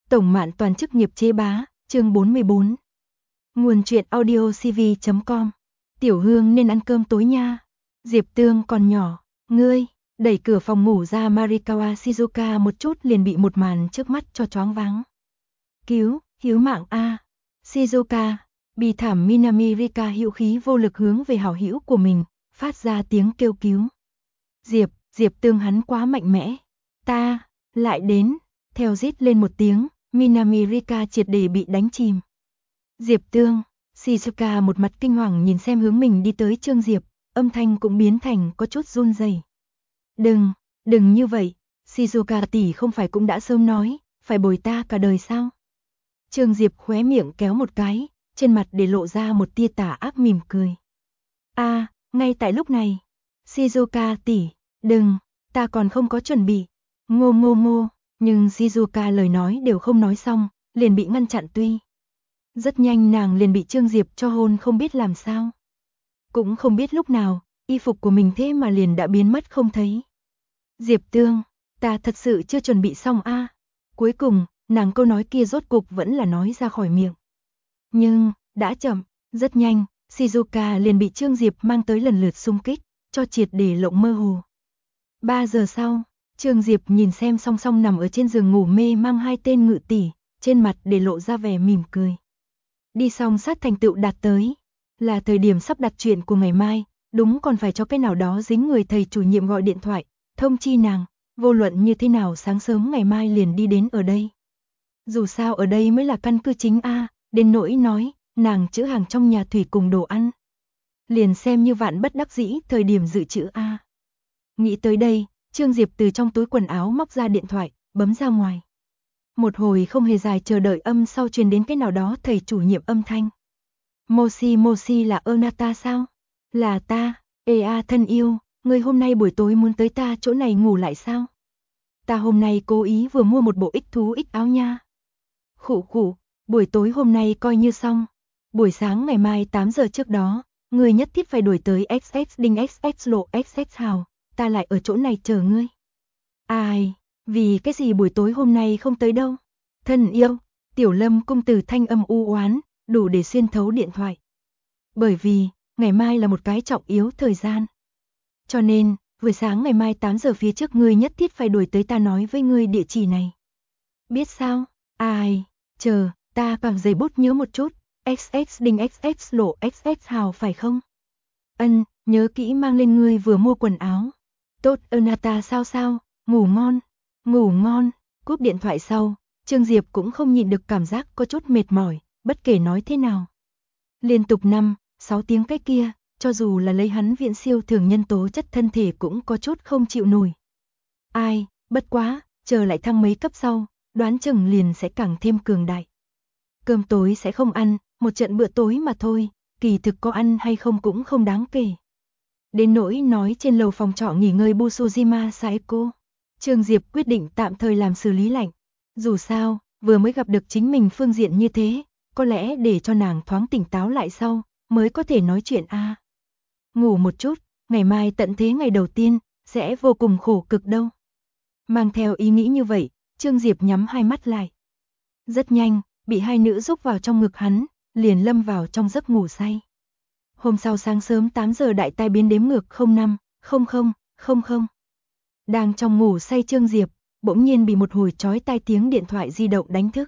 Tổng Mạn Toàn chức nghiệp chế bá, chương 44. Nguồn truyện audio cv.com. Tiểu Hương nên ăn cơm tối nha. Diệp Tương còn nhỏ, ngươi, đẩy cửa phòng ngủ ra Marikawa Shizuka một chút liền bị một màn trước mắt cho choáng váng. Hiếu mạng a. Shizuka, bi thảm Minami Rika hữu khí vô lực hướng về hảo hữu của mình, phát ra tiếng kêu cứu. Diệp Tương hắn quá mạnh mẽ. Ta, lại đến, theo rít lên một tiếng, Minami Rika triệt để bị đánh chìm. Diệp Tương, Shizuka một mặt kinh hoàng nhìn xem hướng mình đi tới Trương Diệp, âm thanh cũng biến thành có chút run rẩy. Đừng như vậy, Shizuka tỷ không phải cũng đã sớm nói, phải bồi ta cả đời sao? Trương Diệp khóe miệng kéo một cái, trên mặt để lộ ra một tia tà ác mỉm cười. Ngay tại lúc này, Shizuka tỷ, đừng, ta còn không có chuẩn bị. Ngô, nhưng Shizuka lời nói đều không nói xong, liền bị ngăn chặn tuy. Rất nhanh nàng liền bị Trương Diệp cho hôn không biết làm sao. Cũng không biết lúc nào, y phục của mình thế mà liền đã biến mất không thấy. Diệp Tương, ta thật sự chưa chuẩn bị xong a. Cuối cùng, nàng câu nói kia rốt cục vẫn là nói ra khỏi miệng. Nhưng, đã chậm, rất nhanh, Shizuka liền bị Trương Diệp mang tới lần lượt xung kích, cho triệt để lộng mơ hồ. 3 giờ sau, Trương Diệp nhìn xem song song nằm ở trên giường ngủ mê mang hai tên ngự tỷ, trên mặt để lộ ra vẻ mỉm cười. Đi xong sát thành tựu đạt tới, là thời điểm sắp đặt chuyện của ngày mai, đúng còn phải cho cái nào đó dính người thầy chủ nhiệm gọi điện thoại, thông chi nàng, vô luận như thế nào sáng sớm ngày mai liền đi đến ở đây. Dù sao ở đây mới là căn cứ chính a, đến nỗi nói, nàng trữ hàng trong nhà thủy cùng đồ ăn. Liền xem như vạn bất đắc dĩ thời điểm dự trữ a. Nghĩ tới đây, Trương Diệp từ trong túi quần áo móc ra điện thoại, bấm ra ngoài. Một hồi không hề dài chờ đợi âm sau truyền đến cái nào đó thầy chủ nhiệm âm thanh. Moshi là Ernata sao? Là ta, thân yêu, ngươi hôm nay buổi tối muốn tới ta chỗ này ngủ lại sao? Ta hôm nay cố ý vừa mua một bộ ích áo nha. Khụ, buổi tối hôm nay coi như xong. Buổi sáng ngày mai 8 giờ trước đó, ngươi nhất thiết phải đuổi tới XX Đinh XX lộ XX Hào, ta lại ở chỗ này chờ ngươi. Ai, vì cái gì buổi tối hôm nay không tới đâu? Thân yêu, Tiểu Lâm cung từ thanh âm u oán, đủ để xuyên thấu điện thoại. Bởi vì, ngày mai là một cái trọng yếu thời gian. Cho nên, buổi sáng ngày mai 8 giờ phía trước ngươi nhất thiết phải đuổi tới ta nói với ngươi địa chỉ này. Biết sao? Chờ, ta càng giấy bút nhớ một chút, XX Đinh XX lộ XX Hào phải không? Nhớ kỹ mang lên ngươi vừa mua quần áo. Tốt Ernata sao, ngủ ngon, cúp điện thoại sau, Trương Diệp cũng không nhịn được cảm giác có chút mệt mỏi, bất kể nói thế nào. Liên tục 5-6 tiếng cái kia, cho dù là lấy hắn viện siêu thường nhân tố chất thân thể cũng có chút không chịu nổi. Bất quá, chờ lại thăng mấy cấp sau, đoán chừng liền sẽ càng thêm cường đại. Cơm tối sẽ không ăn, một trận bữa tối mà thôi, kỳ thực có ăn hay không cũng không đáng kể. Đến nỗi nói trên lầu phòng trọ nghỉ ngơi Busujima Saeko, Trương Diệp quyết định tạm thời làm xử lý lạnh. Dù sao, vừa mới gặp được chính mình phương diện như thế, có lẽ để cho nàng thoáng tỉnh táo lại sau, mới có thể nói chuyện a. Ngủ một chút, ngày mai tận thế ngày đầu tiên, sẽ vô cùng khổ cực đâu. Mang theo ý nghĩ như vậy, Trương Diệp nhắm hai mắt lại. Rất nhanh, bị hai nữ giúp vào trong ngực hắn, liền lâm vào trong giấc ngủ say. Hôm sau sáng sớm 8 giờ đại tai biến đếm ngược 050000. Đang trong ngủ say Trương Diệp, bỗng nhiên bị một hồi chói tai tiếng điện thoại di động đánh thức.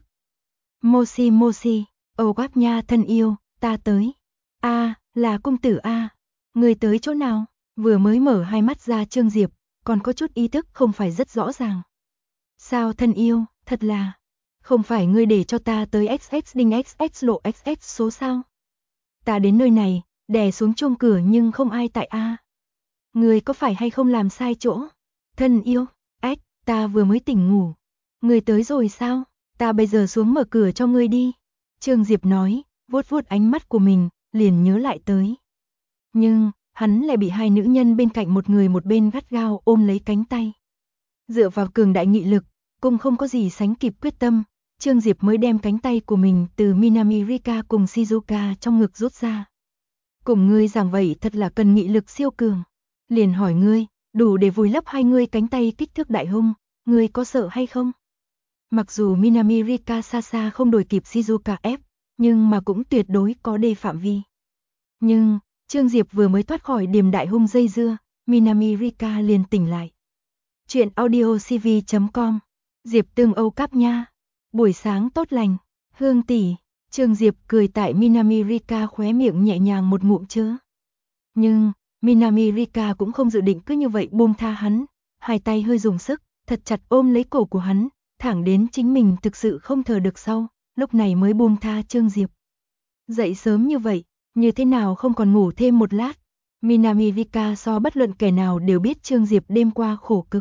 Moshi, quáp nha thân yêu, ta tới. Là công tử a. Người tới chỗ nào? Vừa mới mở hai mắt ra Trương Diệp, còn có chút ý thức không phải rất rõ ràng. Sao thân yêu, thật là, không phải ngươi để cho ta tới XX Đinh XX lộ XX số sao? Ta đến nơi này, đè xuống chuông cửa nhưng không ai tại a. Ngươi có phải hay không làm sai chỗ? Thân yêu, ta vừa mới tỉnh ngủ. Ngươi tới rồi sao? Ta bây giờ xuống mở cửa cho ngươi đi. Trương Diệp nói, vuốt ánh mắt của mình, liền nhớ lại tới. Nhưng, hắn lại bị hai nữ nhân bên cạnh một người một bên gắt gao ôm lấy cánh tay. Dựa vào cường đại nghị lực, cùng không có gì sánh kịp quyết tâm, Trương Diệp mới đem cánh tay của mình từ Minami Rika cùng Shizuka trong ngực rút ra. Cùng ngươi giảng vậy thật là cần nghị lực siêu cường. Liền hỏi ngươi, đủ để vùi lấp hai ngươi cánh tay kích thước đại hung, ngươi có sợ hay không? Mặc dù Minami Rika xa xa không đuổi kịp Shizuka ép, nhưng mà cũng tuyệt đối có đề phạm vi. Nhưng, Trương Diệp vừa mới thoát khỏi điềm đại hung dây dưa, Minami Rika liền tỉnh lại. Chuyện audio cv.com. Diệp Tương Âu Cáp nha. Buổi sáng tốt lành, Hương tỷ. Trương Diệp cười tại Minami Rika khóe miệng nhẹ nhàng một ngụm chớ. Nhưng, Minami Rika cũng không dự định cứ như vậy buông tha hắn, hai tay hơi dùng sức, thật chặt ôm lấy cổ của hắn, thẳng đến chính mình thực sự không thở được sau, lúc này mới buông tha Trương Diệp. Dậy sớm như vậy, như thế nào không còn ngủ thêm một lát? Minami Rika so bất luận kẻ nào đều biết Trương Diệp đêm qua khổ cực.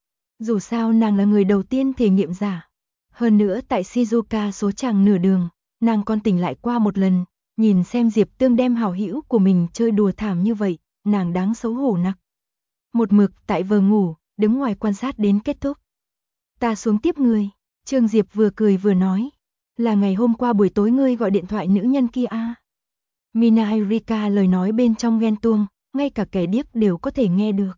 Dù sao nàng là người đầu tiên thể nghiệm giả. Hơn nữa tại Shizuoka số chàng nửa đường, nàng còn tỉnh lại qua một lần, nhìn xem Diệp Tương đem hảo hữu của mình chơi đùa thảm như vậy, nàng đáng xấu hổ nặc. Một mực tại vờ ngủ, đứng ngoài quan sát đến kết thúc. Ta xuống tiếp ngươi, Trương Diệp vừa cười vừa nói, là ngày hôm qua buổi tối ngươi gọi điện thoại nữ nhân kia a. Minami Rika lời nói bên trong ghen tuông, ngay cả kẻ điếc đều có thể nghe được.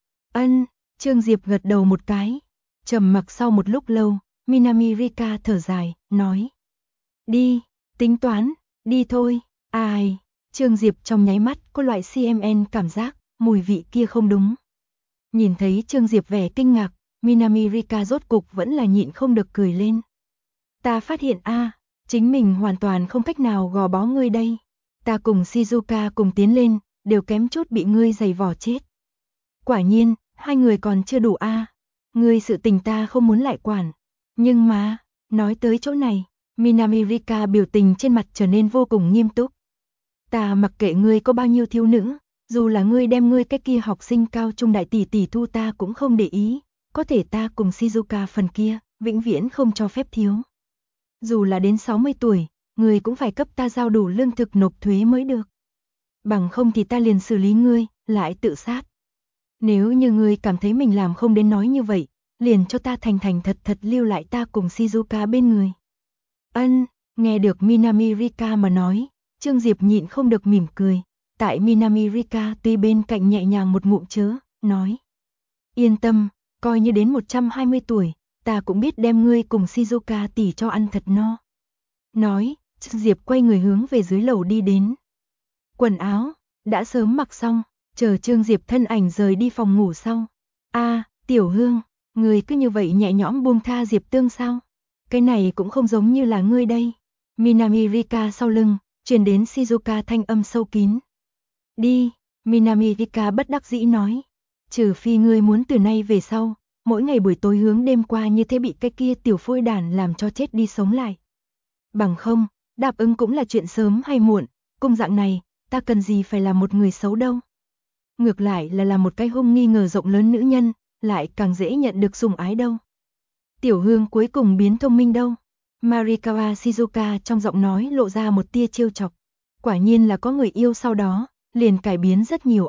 Ân, Trương Diệp gật đầu một cái. Trầm mặc sau một lúc lâu, Minami Rika thở dài, nói. Đi, tính toán, đi thôi. Ai, Trương Diệp trong nháy mắt có loại CMN cảm giác, mùi vị kia không đúng. Nhìn thấy Trương Diệp vẻ kinh ngạc, Minami Rika rốt cục vẫn là nhịn không được cười lên. Ta phát hiện chính mình hoàn toàn không cách nào gò bó ngươi đây. Ta cùng Shizuka cùng tiến lên, đều kém chút bị ngươi giày vò chết. Quả nhiên, hai người còn chưa đủ Ngươi sự tình ta không muốn lại quản. Nhưng mà, nói tới chỗ này, Minami Rika biểu tình trên mặt trở nên vô cùng nghiêm túc. Ta mặc kệ ngươi có bao nhiêu thiếu nữ, dù là ngươi đem ngươi cái kia học sinh cao trung đại tỷ tỷ thu ta cũng không để ý, có thể ta cùng Shizuka phần kia, vĩnh viễn không cho phép thiếu. Dù là đến 60 tuổi, ngươi cũng phải cấp ta giao đủ lương thực nộp thuế mới được. Bằng không thì ta liền xử lý ngươi, lại tự sát. Nếu như ngươi cảm thấy mình làm không đến nói như vậy, liền cho ta thành thành thật thật lưu lại ta cùng Shizuka bên người. Ân, nghe được Minami Rika mà nói, Trương Diệp nhịn không được mỉm cười, tại Minami Rika tuy bên cạnh nhẹ nhàng một ngụm chớ, nói. Yên tâm, coi như đến 120 tuổi, ta cũng biết đem ngươi cùng Shizuka tỉ cho ăn thật no. Nói, Trương Diệp quay người hướng về dưới lầu đi đến. Quần áo, đã sớm mặc xong, chờ Trương Diệp thân ảnh rời đi phòng ngủ sau. Tiểu Hương, người cứ như vậy nhẹ nhõm buông tha Diệp Tương sao? Cái này cũng không giống như là ngươi đây. Minami Rika sau lưng, truyền đến Shizuka thanh âm sâu kín. Đi, Minami Rika bất đắc dĩ nói. Trừ phi ngươi muốn từ nay về sau, mỗi ngày buổi tối hướng đêm qua như thế bị cái kia tiểu phôi đản làm cho chết đi sống lại. Bằng không, đáp ứng cũng là chuyện sớm hay muộn, cùng dạng này, ta cần gì phải là một người xấu đâu. Ngược lại là một cái hung nghi ngờ rộng lớn nữ nhân, lại càng dễ nhận được sủng ái đâu. Tiểu Hương cuối cùng biến thông minh đâu. Marikawa Shizuka trong giọng nói lộ ra một tia trêu chọc. Quả nhiên là có người yêu sau đó, liền cải biến rất nhiều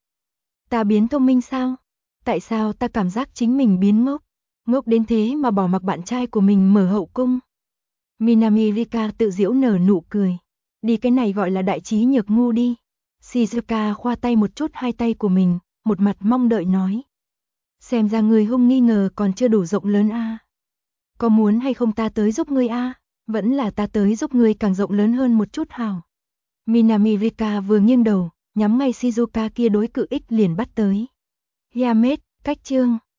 Ta biến thông minh sao? Tại sao ta cảm giác chính mình biến ngốc? Ngốc đến thế mà bỏ mặc bạn trai của mình mở hậu cung. Minami Rika tự giễu nở nụ cười. Đi cái này gọi là đại trí nhược ngu đi. Shizuka khoa tay một chút hai tay của mình, một mặt mong đợi nói. Xem ra người hung nghi ngờ còn chưa đủ rộng lớn Có muốn hay không ta tới giúp ngươi Vẫn là ta tới giúp ngươi càng rộng lớn hơn một chút hào. Minami Rika vừa nghiêng đầu, nhắm ngay Shizuka kia đối cự ích liền bắt tới. Yamet, cách chương.